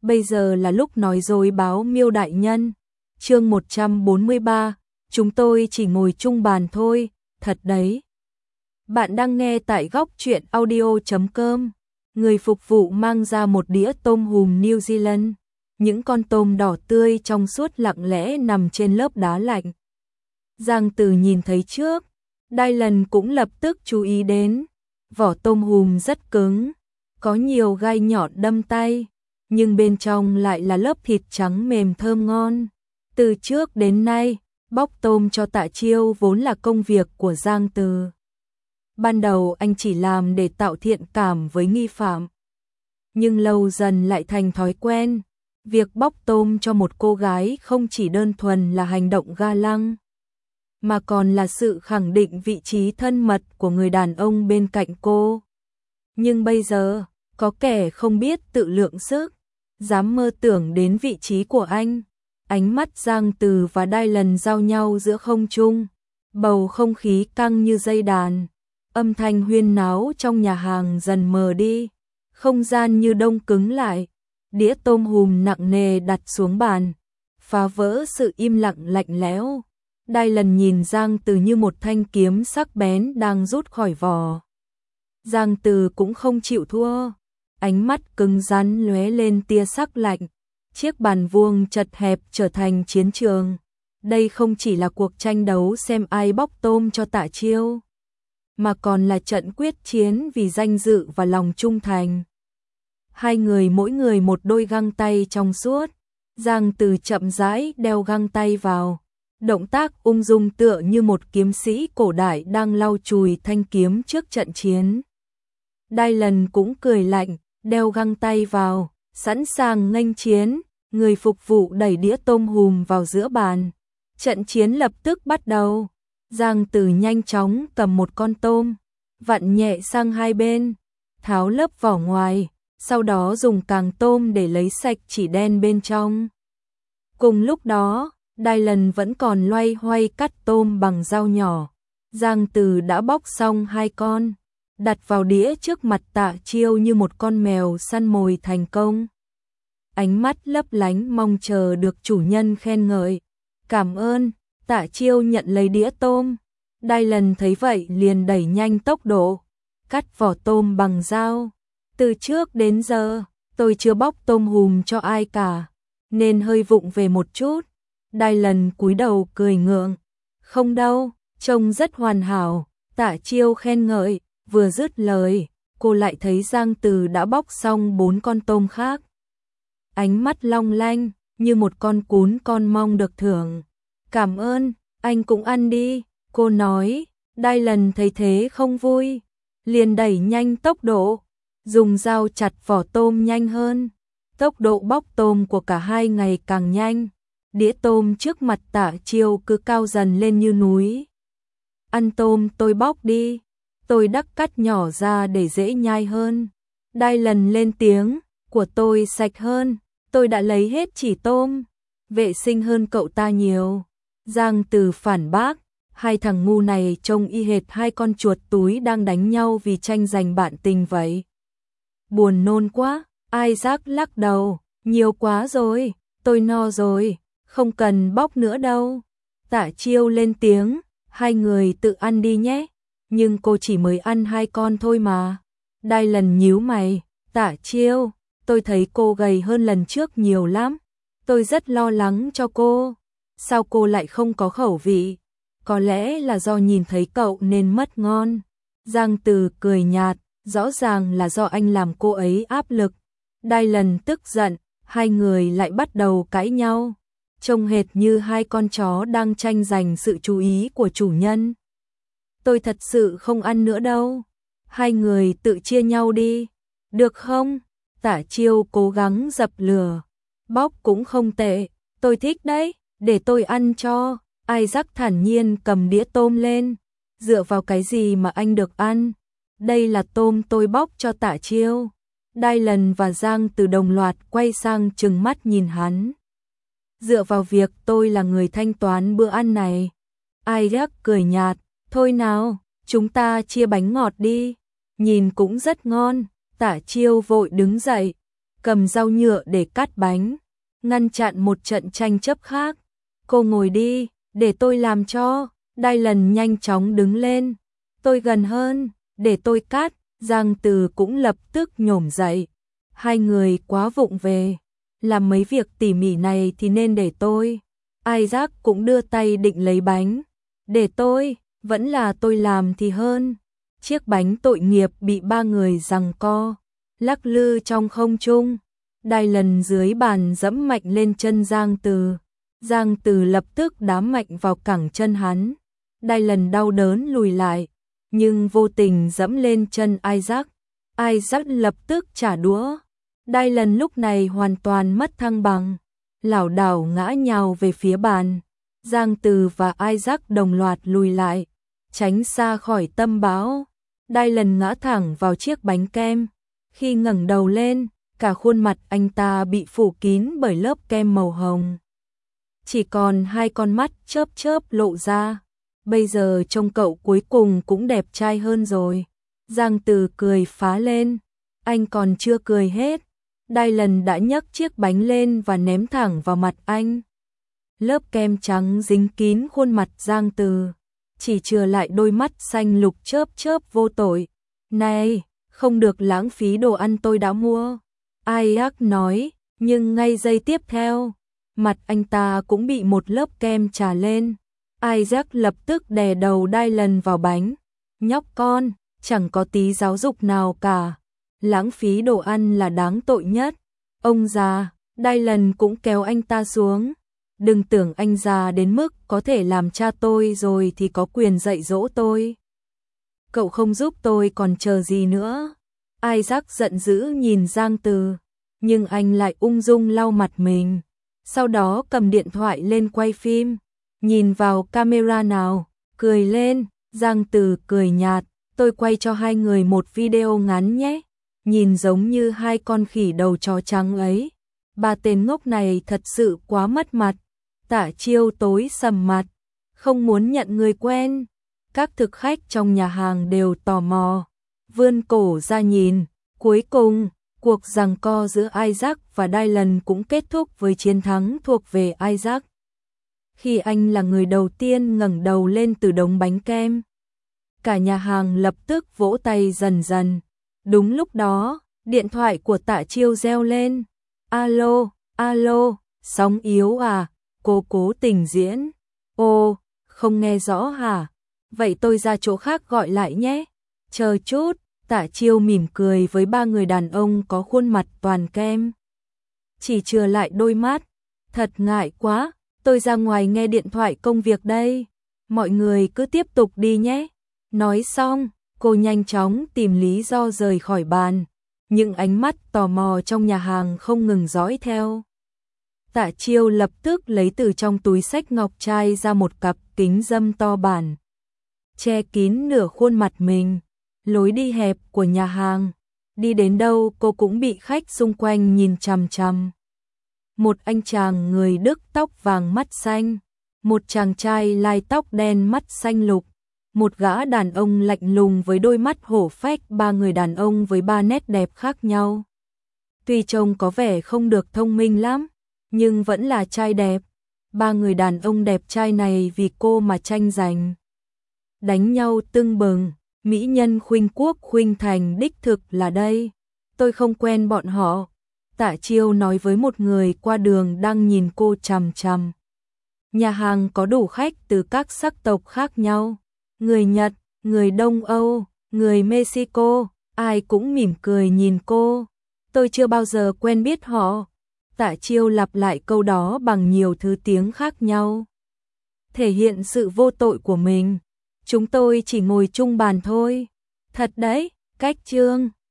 bây giờ là lúc nói dối báo Miêu đại nhân. Chương 143, chúng tôi chỉ ngồi chung bàn thôi, thật đấy. Bạn đang nghe tại góc truyện audio.com. Người phục vụ mang ra một đĩa tôm hùm New Zealand. Những con tôm đỏ tươi trong suốt lặng lẽ nằm trên lớp đá lạnh. Giang Từ nhìn thấy trước, Dylan cũng lập tức chú ý đến. Vỏ tôm hùm rất cứng, có nhiều gai nhọn đâm tay, nhưng bên trong lại là lớp thịt trắng mềm thơm ngon. Từ trước đến nay, bóc tôm cho Tạ Chiêu vốn là công việc của Giang Từ. Ban đầu anh chỉ làm để tạo thiện cảm với nghi phạm, nhưng lâu dần lại thành thói quen. Việc bóc tôm cho một cô gái không chỉ đơn thuần là hành động ga lăng, mà còn là sự khẳng định vị trí thân mật của người đàn ông bên cạnh cô. Nhưng bây giờ, có kẻ không biết tự lượng sức, dám mơ tưởng đến vị trí của anh. Ánh mắt Giang Từ và Dylan giao nhau giữa không trung, bầu không khí căng như dây đàn. Âm thanh huyên náo trong nhà hàng dần mờ đi, không gian như đông cứng lại. Đĩa tôm hùm nặng nề đặt xuống bàn, phá vỡ sự im lặng lạnh lẽo. Dylan nhìn Giang Từ như một thanh kiếm sắc bén đang rút khỏi vỏ. Giang Từ cũng không chịu thua, ánh mắt cứng rắn lóe lên tia sắc lạnh. Chiếc bàn vuông chật hẹp trở thành chiến trường. Đây không chỉ là cuộc tranh đấu xem ai bóc tôm cho Tạ Chiêu, mà còn là trận quyết chiến vì danh dự và lòng trung thành. Hai người mỗi người một đôi găng tay trong suốt. Giang Từ chậm rãi đeo găng tay vào, động tác ung dung tựa như một kiếm sĩ cổ đại đang lau chùi thanh kiếm trước trận chiến. Dylan cũng cười lạnh, đeo găng tay vào, sẵn sàng nghênh chiến. Người phục vụ đẩy đĩa tôm hùm vào giữa bàn. Trận chiến lập tức bắt đầu. Giang Từ nhanh chóng cầm một con tôm, vặn nhẹ sang hai bên, tháo lớp vỏ ngoài, sau đó dùng càng tôm để lấy sạch chỉ đen bên trong. Cùng lúc đó, Dylan vẫn còn loay hoay cắt tôm bằng dao nhỏ. Giang Từ đã bóc xong hai con, đặt vào đĩa trước mặt Tạ Chiêu như một con mèo săn mồi thành công. Ánh mắt lấp lánh mong chờ được chủ nhân khen ngợi. Cảm ơn. Tạ Chiêu nhận lấy đĩa tôm. Dylan thấy vậy liền đẩy nhanh tốc độ, cắt vỏ tôm bằng dao. Từ trước đến giờ, tôi chưa bóc tôm hùm cho ai cả, nên hơi vụng về một chút. Dylan cúi đầu cười ngượng. Không đâu, trông rất hoàn hảo. Tạ Chiêu khen ngợi. Vừa dứt lời, cô lại thấy Giang Từ đã bóc xong 4 con tôm khác. Ánh mắt long lanh, như một con cún con mong được thưởng. Cảm ơn, anh cũng ăn đi, cô nói. Dylan thấy thế không vui, liền đẩy nhanh tốc độ, dùng dao chặt vỏ tôm nhanh hơn. Tốc độ bóc tôm của cả hai ngày càng nhanh. Đĩa tôm trước mặt Tạ Chiêu cứ cao dần lên như núi. Ăn tôm tôi bóc đi, tôi đắc cắt nhỏ ra để dễ nhai hơn. Dylan lên tiếng, của tôi sạch hơn, tôi đã lấy hết chỉ tôm, vệ sinh hơn cậu ta nhiều. Giang Từ phản bác, hai thằng ngu này trông y hệt hai con chuột túi đang đánh nhau vì tranh giành bạn tình vậy. Buồn nôn quá. Isaac lắc đầu, nhiều quá rồi, tôi no rồi, không cần bóc nữa đâu. Tạ Chiêu lên tiếng, hai người tự ăn đi nhé, nhưng cô chỉ mới ăn 2 con thôi mà. Dylan nhíu mày, Tạ Chiêu, tôi thấy cô gầy hơn lần trước nhiều lắm, tôi rất lo lắng cho cô. Sao cô lại không có khẩu vị? Có lẽ là do nhìn thấy cậu nên mất ngon. Giang Từ cười nhạt, rõ ràng là do anh làm cô ấy áp lực. Dylan tức giận, hai người lại bắt đầu cãi nhau, trông hệt như hai con chó đang tranh giành sự chú ý của chủ nhân. Tôi thật sự không ăn nữa đâu, hai người tự chia nhau đi, được không? Tạ Chiêu cố gắng dập lửa, bóc cũng không tệ, tôi thích đấy, để tôi ăn cho. Isaac thản nhiên cầm đĩa tôm lên, dựa vào cái gì mà anh được ăn? Đây là tôm tôi bóc cho Tạ Chiêu. Dylan và Giang Từ đồng loạt quay sang trừng mắt nhìn hắn. Dựa vào việc tôi là người thanh toán bữa ăn này. Isaac cười nhạt, thôi nào, chúng ta chia bánh ngọt đi, nhìn cũng rất ngon. Tạ Chiêu vội đứng dậy, cầm dao nhựa để cắt bánh, ngăn chặn một trận tranh chấp khác. Cô ngồi đi, để tôi làm cho. Dylan nhanh chóng đứng lên. Tôi gần hơn, để tôi cắt. Giang Từ cũng lập tức nhổm dậy. Hai người quá vụng về, làm mấy việc tỉ mỉ này thì nên để tôi. Isaac cũng đưa tay định lấy bánh. Để tôi, vẫn là tôi làm thì hơn. Chiếc bánh tội nghiệp bị ba người giằng co, lắc lư trong không trung. Dylan dưới bàn dẫm mạnh lên chân Giang Từ. Giang Từ lập tức đá mạnh vào cẳng chân hắn. Dylan đau đớn lùi lại, nhưng vô tình dẫm lên chân Isaac. Isaac lập tức trả đũa. Dylan lúc này hoàn toàn mất thăng bằng, lảo đảo ngã nhào về phía bàn. Giang Từ và Isaac đồng loạt lùi lại, tránh xa khỏi tâm bão. Dylan ngã thẳng vào chiếc bánh kem. Khi ngẩng đầu lên, cả khuôn mặt anh ta bị phủ kín bởi lớp kem màu hồng. Chỉ còn hai con mắt chớp chớp lộ ra. Bây giờ trông cậu cuối cùng cũng đẹp trai hơn rồi. Giang Từ cười phá lên. Anh còn chưa cười hết. Dylan đã nhấc chiếc bánh lên và ném thẳng vào mặt anh. Lớp kem trắng dính kín khuôn mặt Giang Từ, chỉ chừa lại đôi mắt xanh lục chớp chớp vô tội. Này, không được lãng phí đồ ăn tôi đã mua. Isaac nói, nhưng ngay giây tiếp theo, mặt anh ta cũng bị một lớp kem trà lên. Isaac lập tức đè đầu Dylan vào bánh. Nhóc con, chẳng có tí giáo dục nào cả. Lãng phí đồ ăn là đáng tội nhất. Ông già, Dylan cũng kéo anh ta xuống. Đừng tưởng anh già đến mức có thể làm cha tôi rồi thì có quyền dạy dỗ tôi. Cậu không giúp tôi còn chờ gì nữa. Isaac giận dữ nhìn Giang Từ, nhưng anh lại ung dung lau mặt mình. Sau đó cầm điện thoại lên quay phim. Nhìn vào camera nào, cười lên. Giang Từ cười nhạt, tôi quay cho hai người một video ngắn nhé. Nhìn giống như hai con khỉ đầu chó trắng ấy. Ba tên ngốc này thật sự quá mất mặt. Tả Chiêu tối sầm mặt, không muốn nhận người quen. Các thực khách trong nhà hàng đều tò mò, vươn cổ ra nhìn. Cuối cùng, cuộc giằng co giữa Isaac và Dylan cũng kết thúc với chiến thắng thuộc về Isaac. Khi anh là người đầu tiên ngẩng đầu lên từ đống bánh kem, cả nhà hàng lập tức vỗ tay dần dần. Đúng lúc đó, điện thoại của Tạ Chiêu reo lên. Alo, alo, sóng yếu à, cô cố tình diễn. Ồ, không nghe rõ hả? Vậy tôi ra chỗ khác gọi lại nhé. Chờ chút, Tạ Chiêu mỉm cười với ba người đàn ông có khuôn mặt toàn kem. Chỉ chừa lại đôi mắt. Thật ngại quá, tôi ra ngoài nghe điện thoại công việc đây. Mọi người cứ tiếp tục đi nhé. Nói xong, cô nhanh chóng tìm lý do rời khỏi bàn. Những ánh mắt tò mò trong nhà hàng không ngừng dõi theo. Tạ Chiêu lập tức lấy từ trong túi xách ngọc trai ra một cặp kính râm to bản, che kín nửa khuôn mặt mình. Lối đi hẹp của nhà hàng, đi đến đâu cô cũng bị khách xung quanh nhìn chằm chằm. Một anh chàng người Đức tóc vàng mắt xanh, một chàng trai lai tóc đen mắt xanh lục, một gã đàn ông lạnh lùng với đôi mắt hổ phách, ba người đàn ông với ba nét đẹp khác nhau. Tuy trông có vẻ không được thông minh lắm, nhưng vẫn là trai đẹp. Ba người đàn ông đẹp trai này vì cô mà tranh giành, đánh nhau tưng bừng. Mỹ nhân khuynh quốc khuynh thành đích thực là đây. Tôi không quen bọn họ. Tạ Chiêu nói với một người qua đường đang nhìn cô chằm chằm. Nhà hàng có đủ khách từ các sắc tộc khác nhau. Người Nhật, người Đông Âu, người Mexico, ai cũng mỉm cười nhìn cô. Tôi chưa bao giờ quen biết họ. Tạ Chiêu lặp lại câu đó bằng nhiều thứ tiếng khác nhau, thể hiện sự vô tội của mình. Chúng tôi chỉ ngồi chung bàn thôi. Thật đấy, cách chương.